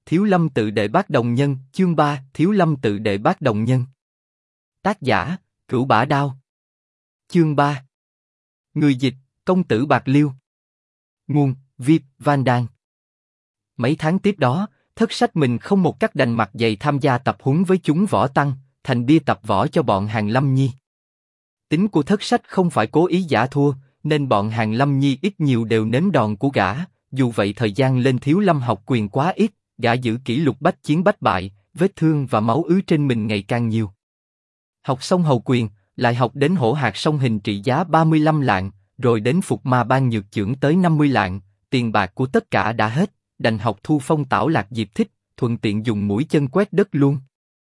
Thiếu Lâm Tự Đệ Bát Đồng Nhân, chương 3, Thiếu Lâm Tự Đệ Bát Đồng Nhân. Tác giả, Cửu Bả Đao. Chương 3. Người dịch, Công tử Bạc Liêu. Nguồn, Vip, Van Đan. Mấy tháng tiếp đó, Thất Sách mình không một cách đành mặt dày tham gia tập huấn với chúng võ tăng, thành bia tập võ cho bọn Hàng Lâm Nhi. Tính của Thất Sách không phải cố ý giả thua, nên bọn Hàng Lâm Nhi ít nhiều đều nếm đòn của gã. Dù vậy thời gian lên Thiếu Lâm học quyền quá ít, gã giữ kỷ lục bách chiến bách bại, vết thương và máu ứ trên mình ngày càng nhiều. Học xong hầu quyền, lại học đến hổ hạt song hình trị giá 35 lạng, rồi đến phục ma ban nhược chưởng tới 50 lạng, tiền bạc của tất cả đã hết, đành học thu phong tảo lạc diệp thích, thuận tiện dùng mũi chân quét đất luôn.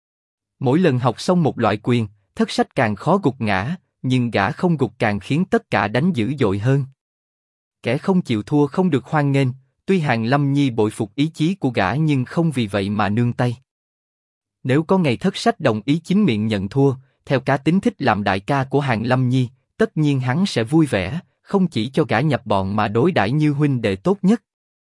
Mỗi lần học xong một loại quyền, Thất Sách càng khó gục ngã, nhưng gã không gục càng khiến tất cả đánh dữ dội hơn. Kẻ không chịu thua không được hoan nghênh, tuy Hàng Lâm Nhi bội phục ý chí của gã nhưng không vì vậy mà nương tay. Nếu có ngày Thất Sách đồng ý chính miệng nhận thua, theo cá tính thích làm đại ca của Hàng Lâm Nhi, tất nhiên hắn sẽ vui vẻ, không chỉ cho gã nhập bọn mà đối đãi như huynh đệ tốt nhất.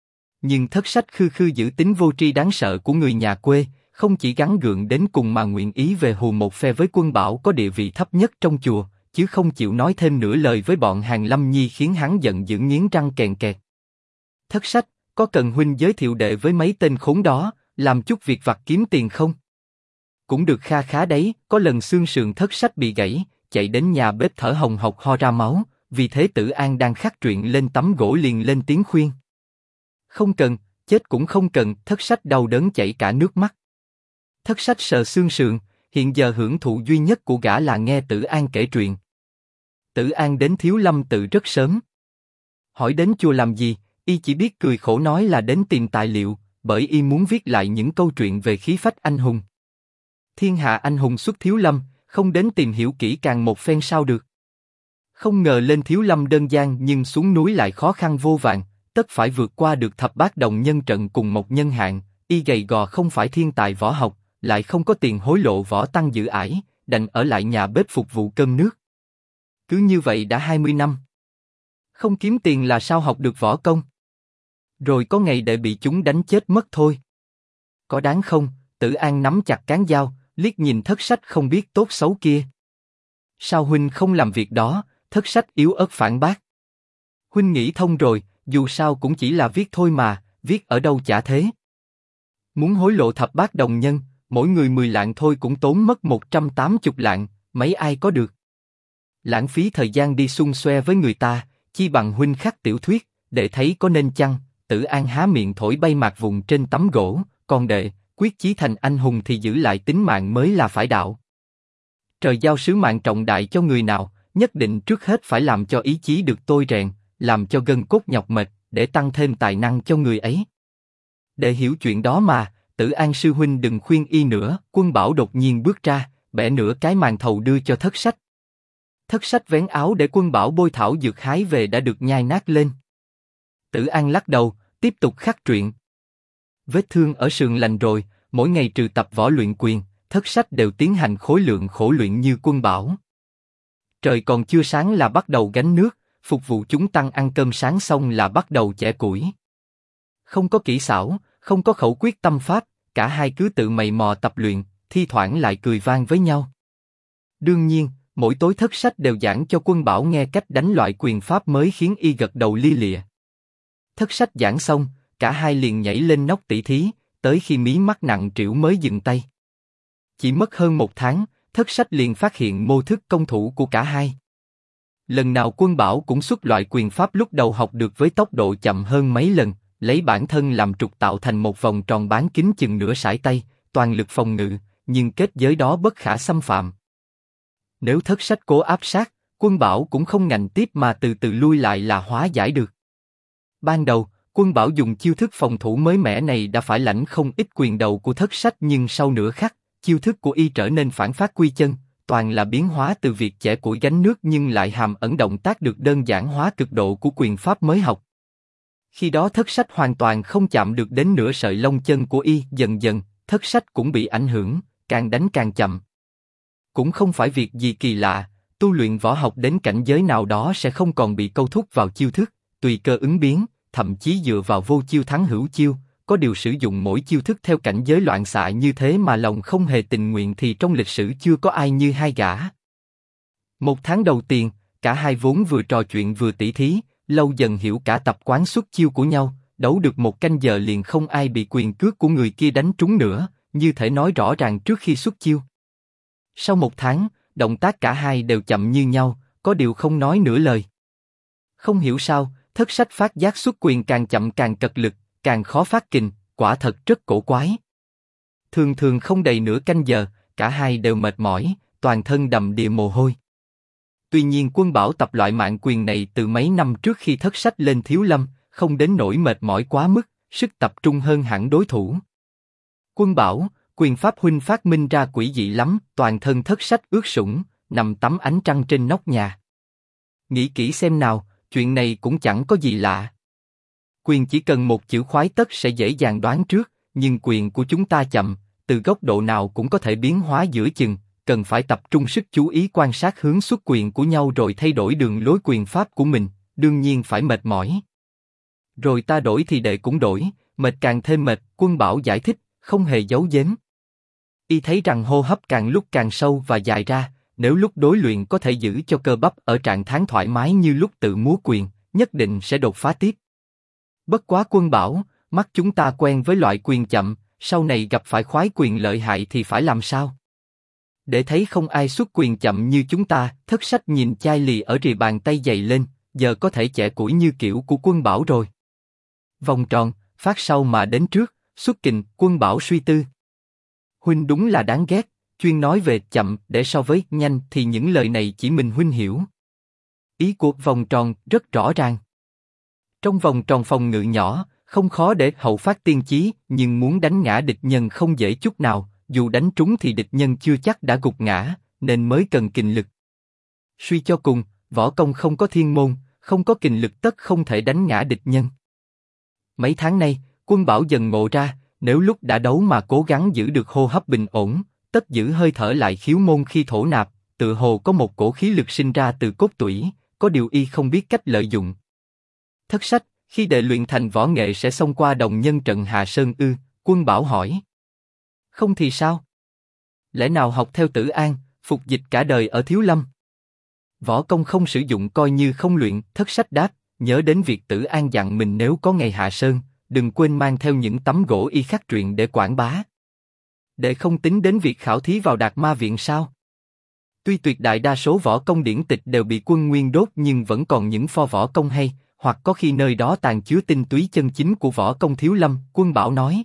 Nhưng Thất Sách khư khư giữ tính vô tri đáng sợ của người nhà quê, không chỉ gắn gượng đến cùng mà nguyện ý về hù một phe với Quân Bảo có địa vị thấp nhất trong chùa, chứ không chịu nói thêm nửa lời với bọn Hàng Lâm Nhi khiến hắn giận dữ nghiến răng kèn kẹt. Thất Sách, có cần huynh giới thiệu đệ với mấy tên khốn đó, làm chút việc vặt kiếm tiền không? Cũng được kha khá đấy. Có lần xương sườn Thất Sách bị gãy, chạy đến nhà bếp thở hồng hộc ho ra máu, vì thế Tử An đang khắc truyện lên tấm gỗ liền lên tiếng khuyên. Không cần, chết cũng không cần. Thất Sách đau đớn chảy cả nước mắt. Thất Sách sờ xương sườn, hiện giờ hưởng thụ duy nhất của gã là nghe Tử An kể chuyện. Tử An đến Thiếu Lâm Tự rất sớm. Hỏi đến chùa làm gì, y chỉ biết cười khổ nói là đến tìm tài liệu, bởi y muốn viết lại những câu chuyện về khí phách anh hùng. Thiên hạ anh hùng xuất Thiếu Lâm, không đến tìm hiểu kỹ càng một phen sao được. Không ngờ lên Thiếu Lâm đơn giản nhưng xuống núi lại khó khăn vô vàn, tất phải vượt qua được thập bát đồng nhân trận cùng một nhân hạn. Y gầy gò không phải thiên tài võ học, lại không có tiền hối lộ võ tăng giữ ải, đành ở lại nhà bếp phục vụ cơm nước. Cứ như vậy đã 20 năm. Không kiếm tiền là sao học được võ công? Rồi có ngày để bị chúng đánh chết mất thôi. Có đáng không? Tử An nắm chặt cán dao, liếc nhìn Thất Sách không biết tốt xấu kia. Sao huynh không làm việc đó? Thất Sách yếu ớt phản bác. Huynh nghĩ thông rồi, dù sao cũng chỉ là viết thôi mà, viết ở đâu chả thế. Muốn hối lộ thập bát đồng nhân, mỗi người 10 lạng thôi cũng tốn mất 180 lạng, mấy ai có được. Lãng phí thời gian đi xung xoe với người ta, chi bằng huynh khắc tiểu thuyết, để thấy có nên chăng? Tử An há miệng thổi bay mạc vụn trên tấm gỗ, còn đệ, quyết chí thành anh hùng thì giữ lại tính mạng mới là phải đạo. Trời giao sứ mạng trọng đại cho người nào, nhất định trước hết phải làm cho ý chí được tôi rèn, làm cho gân cốt nhọc mệt, để tăng thêm tài năng cho người ấy. Để hiểu chuyện đó mà, Tử An sư huynh đừng khuyên y nữa. Quân Bảo đột nhiên bước ra, bẻ nửa cái màn thầu đưa cho Thất Sách. Thất Sách vén áo để Quân Bảo bôi thảo dược hái về đã được nhai nát lên. Tử An lắc đầu, tiếp tục khắc truyện. Vết thương ở sườn lành rồi, mỗi ngày trừ tập võ luyện quyền, Thất Sách đều tiến hành khối lượng khổ luyện như Quân Bảo. Trời còn chưa sáng là bắt đầu gánh nước, phục vụ chúng tăng ăn cơm sáng xong là bắt đầu chẻ củi. Không có kỹ xảo, không có khẩu quyết tâm pháp, cả hai cứ tự mày mò tập luyện, thi thoảng lại cười vang với nhau. Đương nhiên, mỗi tối Thất Sách đều giảng cho Quân Bảo nghe cách đánh loại quyền pháp mới khiến y gật đầu lia lịa. Thất Sách giảng xong, cả hai liền nhảy lên nóc tỉ thí, tới khi mí mắt nặng trĩu mới dừng tay. Chỉ mất hơn 1 tháng, Thất Sách liền phát hiện mô thức công thủ của cả hai. Lần nào Quân Bảo cũng xuất loại quyền pháp lúc đầu học được với tốc độ chậm hơn mấy lần, lấy bản thân làm trục tạo thành một vòng tròn bán kính chừng nửa sải tay, toàn lực phòng ngự, nhưng kết giới đó bất khả xâm phạm. Nếu Thất Sách cố áp sát, Quân Bảo cũng không ngạnh tiếp mà từ từ lui lại là hóa giải được. Ban đầu, Quân Bảo dùng chiêu thức phòng thủ mới mẻ này đã phải lãnh không ít quyền đầu của Thất Sách, nhưng sau nửa khắc, chiêu thức của y trở nên phản phát quy chân, toàn là biến hóa từ việc chẻ củi gánh nước nhưng lại hàm ẩn động tác được đơn giản hóa cực độ của quyền pháp mới học. Khi đó Thất Sách hoàn toàn không chạm được đến nửa sợi lông chân của y. Dần dần, Thất Sách cũng bị ảnh hưởng, càng đánh càng chậm. Cũng không phải việc gì kỳ lạ, tu luyện võ học đến cảnh giới nào đó sẽ không còn bị câu thúc vào chiêu thức, tùy cơ ứng biến, thậm chí dựa vào vô chiêu thắng hữu chiêu, có điều sử dụng mỗi chiêu thức theo cảnh giới loạn xạ như thế mà lòng không hề tình nguyện thì trong lịch sử chưa có ai như hai gã. Một tháng đầu tiên, cả hai vốn vừa trò chuyện vừa tỉ thí, lâu dần hiểu cả tập quán xuất chiêu của nhau, đấu được một canh giờ liền không ai bị quyền cước của người kia đánh trúng nữa, như thể nói rõ ràng trước khi xuất chiêu. Sau một tháng, động tác cả hai đều chậm như nhau, có điều không nói nửa lời. Không hiểu sao, Thất Sách phát giác xuất quyền càng chậm càng cật lực, càng khó phát kình, quả thật rất cổ quái. Thường thường không đầy nửa canh giờ, cả hai đều mệt mỏi, toàn thân đầm đìa mồ hôi. Tuy nhiên Quân Bảo tập loại mạng quyền này từ mấy năm trước khi Thất Sách lên Thiếu Lâm, không đến nỗi mệt mỏi quá mức, sức tập trung hơn hẳn đối thủ. Quân Bảo, quyền pháp huynh phát minh ra quỷ dị lắm, toàn thân Thất Sách ướt sũng, nằm tắm ánh trăng trên nóc nhà. Nghĩ kỹ xem nào, chuyện này cũng chẳng có gì lạ. Quyền chỉ cần một chữ khoái tất sẽ dễ dàng đoán trước, nhưng quyền của chúng ta chậm, từ góc độ nào cũng có thể biến hóa giữa chừng, cần phải tập trung sức chú ý quan sát hướng xuất quyền của nhau rồi thay đổi đường lối quyền pháp của mình, đương nhiên phải mệt mỏi. Rồi ta đổi thì đệ cũng đổi, mệt càng thêm mệt, Quân Bảo giải thích, không hề giấu giếm. Y thấy rằng hô hấp càng lúc càng sâu và dài ra, nếu lúc đối luyện có thể giữ cho cơ bắp ở trạng thái thoải mái như lúc tự múa quyền, nhất định sẽ đột phá tiếp. Bất quá Quân Bảo, mắt chúng ta quen với loại quyền chậm, sau này gặp phải khoái quyền lợi hại thì phải làm sao? Để thấy không ai xuất quyền chậm như chúng ta, Thất Sách nhìn chai lì ở rìa bàn tay dày lên, giờ có thể chẻ củi như kiểu của Quân Bảo rồi. Vòng tròn, phát sau mà đến trước, xuất kình, Quân Bảo suy tư. Huynh đúng là đáng ghét, chuyên nói về chậm để so với nhanh thì những lời này chỉ mình huynh hiểu. Ý của vòng tròn rất rõ ràng. Trong vòng tròn phòng ngự nhỏ, không khó để hậu phát tiên chí, nhưng muốn đánh ngã địch nhân không dễ chút nào, dù đánh trúng thì địch nhân chưa chắc đã gục ngã, nên mới cần kình lực. Suy cho cùng, võ công không có thiên môn, không có kình lực tất không thể đánh ngã địch nhân. Mấy tháng nay, Quân Bảo dần ngộ ra, nếu lúc đã đấu mà cố gắng giữ được hô hấp bình ổn, tất giữ hơi thở lại khiếu môn khi thổ nạp, tự hồ có một cổ khí lực sinh ra từ cốt tủy, có điều y không biết cách lợi dụng. Thất Sách, khi đệ luyện thành võ nghệ sẽ xông qua đồng nhân trận Hạ Sơn ư? Quân Bảo hỏi. Không thì sao? Lẽ nào học theo Tử An, phục dịch cả đời ở Thiếu Lâm? Võ công không sử dụng coi như không luyện. Thất Sách đáp, nhớ đến việc Tử An dặn mình nếu có ngày Hạ Sơn, đừng quên mang theo những tấm gỗ y khắc truyện để quảng bá. Đệ không tính đến việc khảo thí vào Đạt Ma Viện sao? Tuy tuyệt đại đa số võ công điển tịch đều bị Quân Nguyên đốt nhưng vẫn còn những pho võ công hay, hoặc có khi nơi đó tàn chứa tinh túy chân chính của võ công Thiếu Lâm. Quân Bảo nói.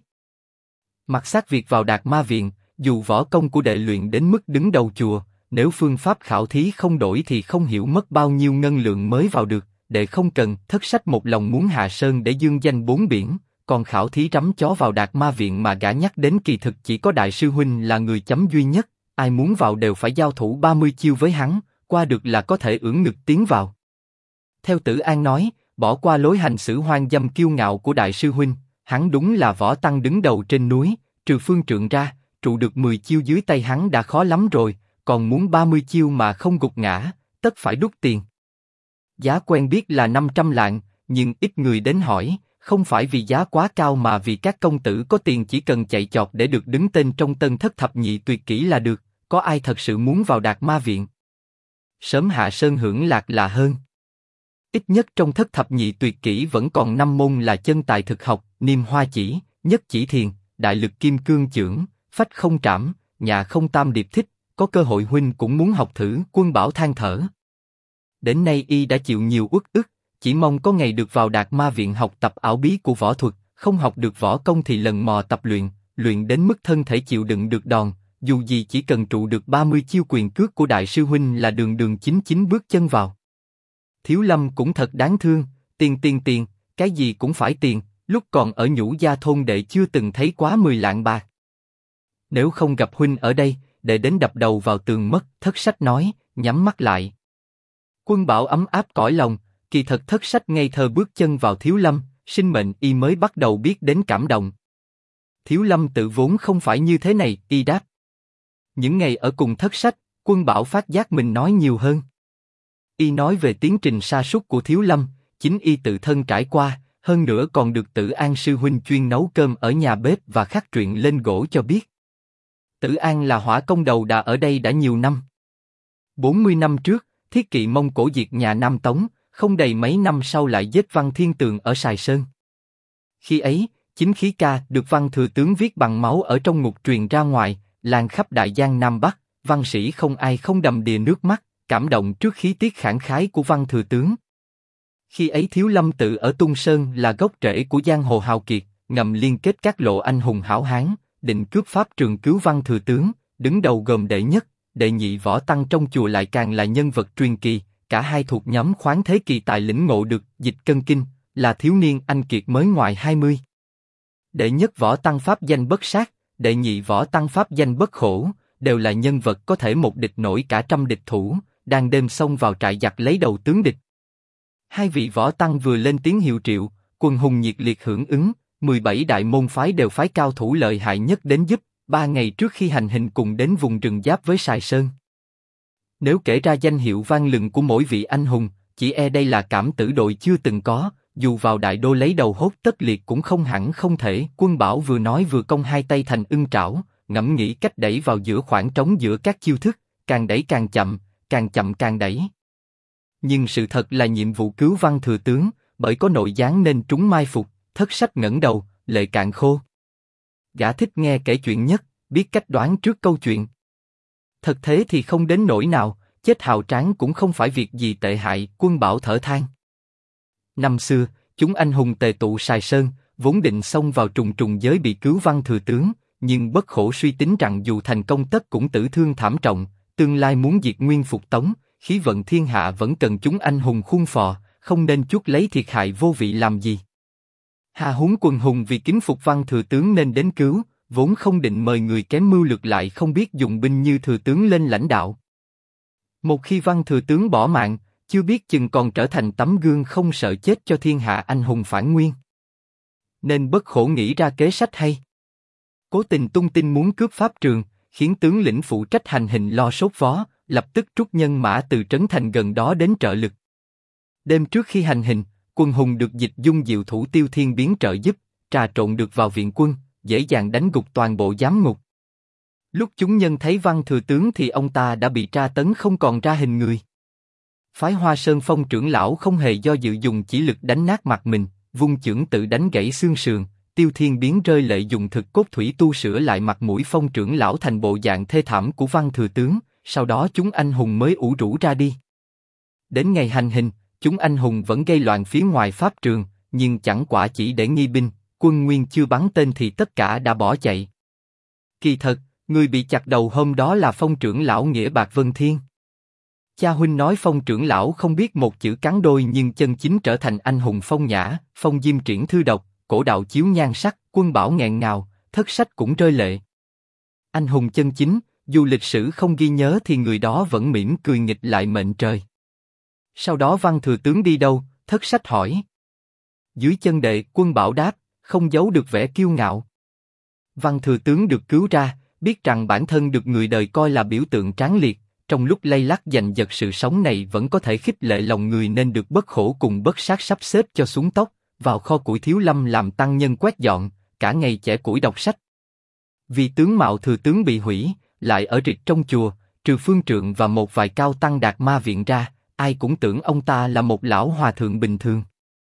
Mặt sát việc vào Đạt Ma Viện, dù võ công của đệ luyện đến mức đứng đầu chùa, nếu phương pháp khảo thí không đổi thì không hiểu mất bao nhiêu ngân lượng mới vào được. Đệ không cần. Thất Sách một lòng muốn Hạ Sơn để dương danh bốn biển, còn khảo thí rắm chó vào Đạt Ma Viện mà gã nhắc đến kỳ thực chỉ có Đại sư huynh là người chấm duy nhất, ai muốn vào đều phải giao thủ 30 chiêu với hắn, qua được là có thể ưỡn ngực tiến vào. Theo Tử An nói, bỏ qua lối hành xử hoang dâm kiêu ngạo của Đại sư huynh, hắn đúng là võ tăng đứng đầu trên núi, trừ Phương Trượng ra, trụ được 10 chiêu dưới tay hắn đã khó lắm rồi, còn muốn 30 chiêu mà không gục ngã, tất phải đút tiền. Giá quen biết là 500 lạng, nhưng ít người đến hỏi, không phải vì giá quá cao mà vì các công tử có tiền chỉ cần chạy chọt để được đứng tên trong Tân Thất Thập Nhị Tuyệt Kỹ là được, có ai thật sự muốn vào Đạt Ma Viện. Sớm Hạ Sơn hưởng lạc là hơn. Ít nhất trong Thất Thập Nhị Tuyệt Kỹ vẫn còn 5 môn là chân tài thực học, Niêm Hoa Chỉ, Nhất Chỉ Thiền, Đại Lực Kim Cương Chưởng, Phách Không Trảm, Nhà Không Tam Điệp Thích, có cơ hội huynh cũng muốn học thử. Quân Bảo than thở. Đến nay y đã chịu nhiều uất ức, chỉ mong có ngày được vào Đạt Ma Viện học tập ảo bí của võ thuật, không học được võ công thì lần mò tập luyện, luyện đến mức thân thể chịu đựng được đòn, dù gì chỉ cần trụ được 30 chiêu quyền cước của Đại sư huynh là đường đường chính chính bước chân vào. Thiếu Lâm cũng thật đáng thương, tiền, cái gì cũng phải tiền, lúc còn ở Nhũ Gia thôn đệ chưa từng thấy quá 10 lạng bạc. Nếu không gặp huynh ở đây, đệ đến đập đầu vào tường mất. Thất Sách nói, nhắm mắt lại. Quân Bảo ấm áp cõi lòng, kỳ thật Thất Sách ngây thơ bước chân vào Thiếu Lâm, sinh mệnh y mới bắt đầu biết đến cảm động. Thiếu Lâm tự vốn không phải như thế này, y đáp. Những ngày ở cùng Thất Sách, Quân Bảo phát giác mình nói nhiều hơn. Y nói về tiến trình sa sút của Thiếu Lâm, chính y tự thân trải qua, hơn nữa còn được Tử An sư huynh chuyên nấu cơm ở nhà bếp và khắc truyện lên gỗ cho biết. Tử An là hỏa công đầu đà ở đây đã nhiều năm. 40 năm trước, Thiết Kỵ Mông Cổ diệt nhà Nam Tống, không đầy mấy năm sau lại giết Văn Thiên Tường ở Sài Sơn. Khi ấy, chính khí ca được Văn thừa tướng viết bằng máu ở trong ngục truyền ra ngoài, lan khắp Đại Giang Nam Bắc, văn sĩ không ai không đầm đìa nước mắt, cảm động trước khí tiết khẳng khái của Văn thừa tướng. Khi ấy Thiếu Lâm Tự ở Tung Sơn là gốc rễ của giang hồ hào kiệt, ngầm liên kết các lộ anh hùng hảo hán, định cướp pháp trường cứu Văn thừa tướng, đứng đầu gồm đệ nhất, đệ nhị võ tăng trong chùa lại càng là nhân vật truyền kỳ, cả hai thuộc nhóm khoáng thế kỳ tài lĩnh ngộ được dịch cân kinh, là thiếu niên anh kiệt mới ngoài 20. Đệ nhất võ tăng pháp danh bất sát, đệ nhị võ tăng pháp danh bất khổ, đều là nhân vật có thể một địch nổi cả trăm địch thủ, đang đêm xông vào trại giặc lấy đầu tướng địch. Hai vị võ tăng vừa lên tiếng hiệu triệu, quần hùng nhiệt liệt hưởng ứng, 17 đại môn phái đều phái cao thủ lợi hại nhất đến giúp, 3 ngày trước khi hành hình cùng đến vùng rừng giáp với Sài Sơn. Nếu kể ra danh hiệu vang lừng của mỗi vị anh hùng, chỉ e đây là cảm tử đội chưa từng có, dù vào đại đô lấy đầu hốt tất liệt cũng không hẳn không thể. Quân Bảo vừa nói vừa cong hai tay thành ưng trảo, ngẫm nghĩ cách đẩy vào giữa khoảng trống giữa các chiêu thức, càng đẩy càng chậm càng đẩy. Nhưng sự thật là nhiệm vụ cứu Văn thừa tướng, bởi có nội gián nên trúng mai phục. Thất sách ngẩng đầu, lệ cạn khô. Gã thích nghe kể chuyện nhất, biết cách đoán trước câu chuyện. Thật thế thì không đến nỗi nào, chết hào tráng cũng không phải việc gì tệ hại. Quân Bảo thở than. Năm xưa, chúng anh hùng tề tụ Sài Sơn, vốn định xông vào trùng trùng giới bị cứu Văn thừa tướng, nhưng bất khổ suy tính rằng dù thành công tất cũng tử thương thảm trọng, tương lai muốn diệt nguyên phục Tống, khí vận thiên hạ vẫn cần chúng anh hùng khuôn phò, không nên chuốc lấy thiệt hại vô vị làm gì. Hà huống quần hùng vì kính phục Văn thừa tướng nên đến cứu, vốn không định mời người kém mưu lược lại không biết dùng binh như thừa tướng lên lãnh đạo. Một khi Văn thừa tướng bỏ mạng, chưa biết chừng còn trở thành tấm gương không sợ chết cho thiên hạ anh hùng phản nguyên. Nên bất khổ nghĩ ra kế sách hay. Cố tình tung tin muốn cướp pháp trường, khiến tướng lĩnh phụ trách hành hình lo sốt vó, lập tức trút nhân mã từ trấn thành gần đó đến trợ lực. Đêm trước khi hành hình, quân hùng được Dịch Dung diệu thủ Tiêu Thiên Biến trợ giúp, trà trộn được vào viện quân, dễ dàng đánh gục toàn bộ giám ngục. Lúc chúng nhân thấy Văn thừa tướng thì ông ta đã bị tra tấn không còn ra hình người. Phái Hoa Sơn Phong trưởng lão không hề do dự dùng chỉ lực đánh nát mặt mình, vung chưởng tự đánh gãy xương sườn. Tiêu Thiên Biến rơi lệ dùng thực cốt thủy tu sửa lại mặt mũi Phong trưởng lão thành bộ dạng thê thảm của Văn thừa tướng. Sau đó chúng anh hùng mới ủ rũ ra đi. Đến ngày hành hình, chúng anh hùng vẫn gây loạn phía ngoài pháp trường, nhưng chẳng quả chỉ để nghi binh, quân nguyên chưa bắn tên thì tất cả đã bỏ chạy. Kỳ thật, người bị chặt đầu hôm đó là Phong trưởng lão Nghĩa Bạc Vân Thiên. Cha huynh nói Phong trưởng lão không biết một chữ cắn đôi nhưng chân chính trở thành anh hùng phong nhã, phong diêm triển thư độc, cổ đạo chiếu nhan sắc. Quân Bảo nghẹn ngào, thất sách cũng rơi lệ. Anh hùng chân chính, dù lịch sử không ghi nhớ thì người đó vẫn mỉm cười nghịch lại mệnh trời. Sau đó Văn thừa tướng đi đâu? Thất sách hỏi. Dưới chân đệ. Quân Bảo đáp, không giấu được vẻ kiêu ngạo. Văn thừa tướng được cứu ra, biết rằng bản thân được người đời coi là biểu tượng tráng liệt, trong lúc lay lắc giành giật sự sống này vẫn có thể khích lệ lòng người nên được bất khổ cùng bất sát sắp xếp cho xuống tóc, vào kho củi Thiếu Lâm làm tăng nhân quét dọn, cả ngày chẻ củi đọc sách. Vì tướng mạo thừa tướng bị hủy, lại ở rịch trong chùa, trừ phương trượng và một vài cao tăng đạt ma viện ra, ai cũng tưởng ông ta là một lão hòa thượng bình thường.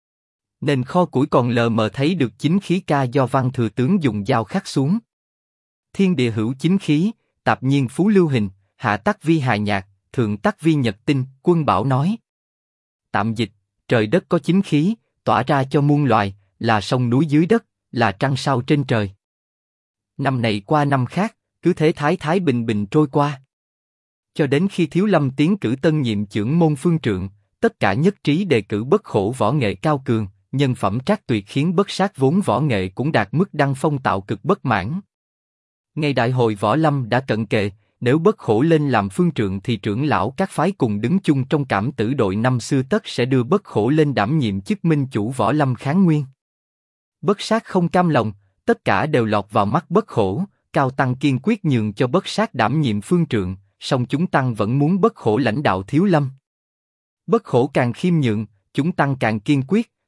Nên kho củi còn lờ mờ thấy được chính khí ca do Văn thừa tướng dùng dao khắc xuống. Thiên địa hữu chính khí, tạp nhiên phú lưu hình, hạ tắc vi hài nhạc, thượng tắc vi nhật tinh. Quân Bảo nói. Tạm dịch, trời đất có chính khí, tỏa ra cho muôn loài, là sông núi dưới đất, là trăng sao trên trời. Năm này qua năm khác, cứ thế thái bình bình trôi qua. Cho đến khi Thiếu Lâm tiến cử tân nhiệm chưởng môn phương trượng, tất cả nhất trí đề cử bất khổ võ nghệ cao cường, nhân phẩm trác tuyệt khiến bất sát vốn võ nghệ cũng đạt mức đăng phong tạo cực bất mãn. Ngày đại hội võ lâm đã cận kề, nếu bất khổ lên làm phương trượng thì trưởng lão các phái cùng đứng chung trong cảm tử đội năm xưa tất sẽ đưa bất khổ lên đảm nhiệm chức minh chủ võ lâm kháng nguyên. Bất sát không cam lòng, tất cả đều lọt vào mắt bất khổ, cao tăng kiên quyết nhường cho bất sát đảm nhiệm phương trượng, song chúng tăng vẫn muốn bất khổ lãnh đạo Thiếu Lâm. Bất khổ càng khiêm nhượng, chúng tăng càng kiên quyết,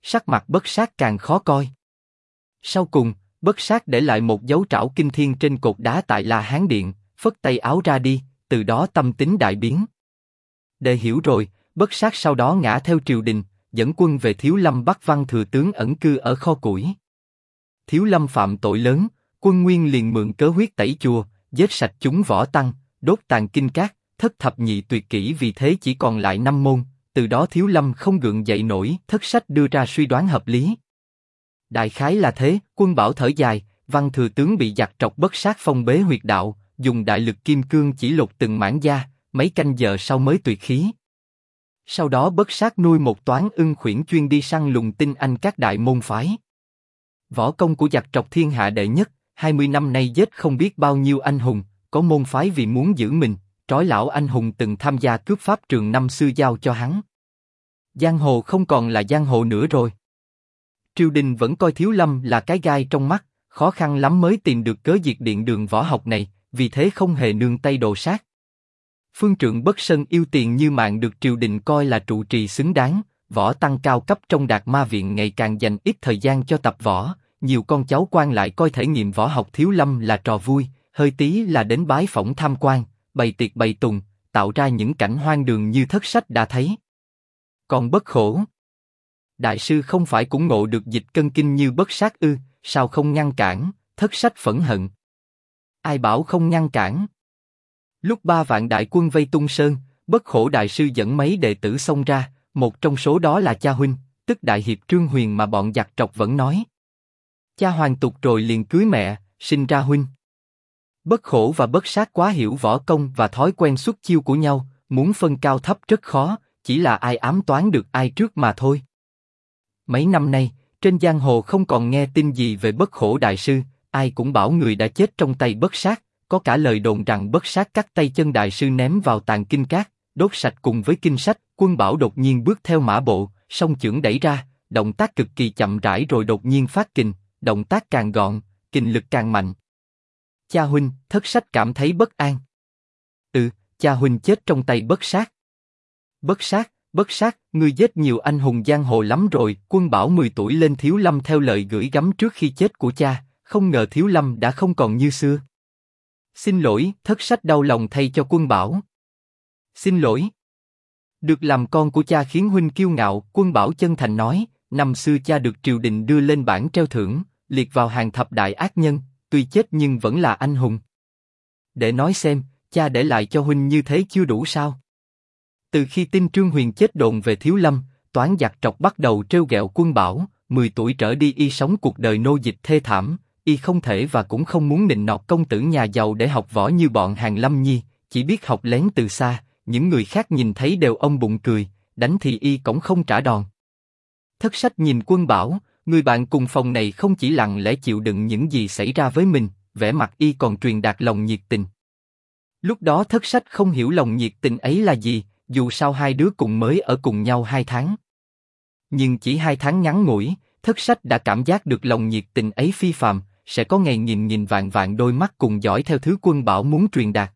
sắc mặt Bất Sát càng khó coi. Sau cùng, Bất Sát để lại một dấu trảo kinh thiên trên cột đá tại La Hán Điện, phất tay áo ra đi, từ đó tâm tính đại biến. Đệ hiểu rồi, Bất Sát sau đó ngã theo triều đình, dẫn quân về Thiếu Lâm bắt Văn thừa tướng ẩn cư ở kho củi. Thiếu Lâm phạm tội lớn, Quân Nguyên liền mượn cớ huyết tẩy chùa, giết sạch chúng võ tăng, đốt tàn kinh các, thất thập nhị tuyệt kỹ, vì thế chỉ còn lại 5 môn. Từ đó Thiếu Lâm không gượng dậy nổi. Thất sách đưa ra suy đoán hợp lý. Đại khái là thế. Quân Bảo thở dài, Văn thừa tướng bị giặc trọc Bất Sát phong bế huyệt đạo, dùng đại lực kim cương chỉ lột từng mảng da, mấy canh giờ sau mới tuyệt khí. Sau đó Bất Sát nuôi một toán ưng khuyển chuyên đi săn lùng tinh anh các đại môn phái. Võ công của giặc trọc thiên hạ đệ nhất, 20 năm nay giết không biết bao nhiêu anh hùng, có môn phái vì muốn giữ mình, trói lão anh hùng từng tham gia cướp pháp trường năm xưa giao cho hắn. Giang hồ không còn là giang hồ nữa rồi. Triều đình vẫn coi Thiếu Lâm là cái gai trong mắt, khó khăn lắm mới tìm được cớ diệt điện đường võ học này, vì thế không hề nương tay đồ sát. Phương Trượng Bất Sân yêu tiền như mạng được triều đình coi là trụ trì xứng đáng, võ tăng cao cấp trong Đạt Ma viện ngày càng dành ít thời gian cho tập võ, nhiều con cháu quan lại coi thể nghiệm võ học Thiếu Lâm là trò vui, hơi tí là đến bái phỏng tham quan, bày tiệc bày tùng, tạo ra những cảnh hoang đường như thất sách đã thấy. Còn Bất Khổ, đại sư không phải cũng ngộ được dịch cân kinh như Bất Sát ư? Sao không ngăn cản? Thất sách phẫn hận. Ai bảo không ngăn cản? Lúc 3 vạn đại quân vây Tung Sơn, Bất Khổ đại sư dẫn mấy đệ tử xông ra, một trong số đó là cha huynh, tức đại hiệp Trương Huyền mà bọn giặc trọc vẫn nói. Cha hoàn tục rồi liền cưới mẹ, sinh ra huynh. Bất Khổ và Bất Sát quá hiểu võ công và thói quen xuất chiêu của nhau, muốn phân cao thấp rất khó, chỉ là ai ám toán được ai trước mà thôi. Mấy năm nay, trên giang hồ không còn nghe tin gì về Bất Khổ đại sư, ai cũng bảo người đã chết trong tay Bất Sát, có cả lời đồn rằng Bất Sát cắt tay chân đại sư ném vào tàn kinh cát, đốt sạch cùng với kinh sách. Quân Bảo đột nhiên bước theo mã bộ, song chưởng đẩy ra, động tác cực kỳ chậm rãi rồi đột nhiên phát kình, động tác càng gọn, kình lực càng mạnh. Cha huynh, thất sách cảm thấy bất an. Cha huynh chết trong tay Bất Sát. Bất Sát, ngươi giết nhiều anh hùng giang hồ lắm rồi. Quân Bảo 10 tuổi lên Thiếu Lâm theo lời gửi gắm trước khi chết của cha, không ngờ Thiếu Lâm đã không còn như xưa. Xin lỗi, thất sách đau lòng thay cho Quân Bảo. Xin lỗi. Được làm con của cha khiến huynh kiêu ngạo. Quân Bảo chân thành nói, năm xưa cha được triều đình đưa lên bảng treo thưởng, liệt vào hàng thập đại ác nhân, tuy chết nhưng vẫn là anh hùng. Để nói xem, cha để lại cho huynh như thế chưa đủ sao? Từ khi tin Trương Huyền chết đồn về Thiếu Lâm, toán giặc trọc bắt đầu trêu ghẹo Quân Bảo. 10 tuổi trở đi y sống cuộc đời nô dịch thê thảm, y không thể và cũng không muốn nịnh nọt công tử nhà giàu để học võ như bọn Hàn Lâm Nhi, chỉ biết học lén từ xa. Những người khác nhìn thấy đều ôm bụng cười, đánh thì y cũng không trả đòn. Thất sách nhìn Quân Bảo, người bạn cùng phòng này không chỉ lặng lẽ chịu đựng những gì xảy ra với mình, vẻ mặt y còn truyền đạt lòng nhiệt tình. Lúc đó thất sách không hiểu lòng nhiệt tình ấy là gì, dù sao hai đứa cùng mới ở cùng nhau 2 tháng. Nhưng chỉ 2 tháng ngắn ngủi, thất sách đã cảm giác được lòng nhiệt tình ấy phi phàm, sẽ có ngày nghìn nghìn vạn vạn đôi mắt cùng dõi theo thứ Quân Bảo muốn truyền đạt.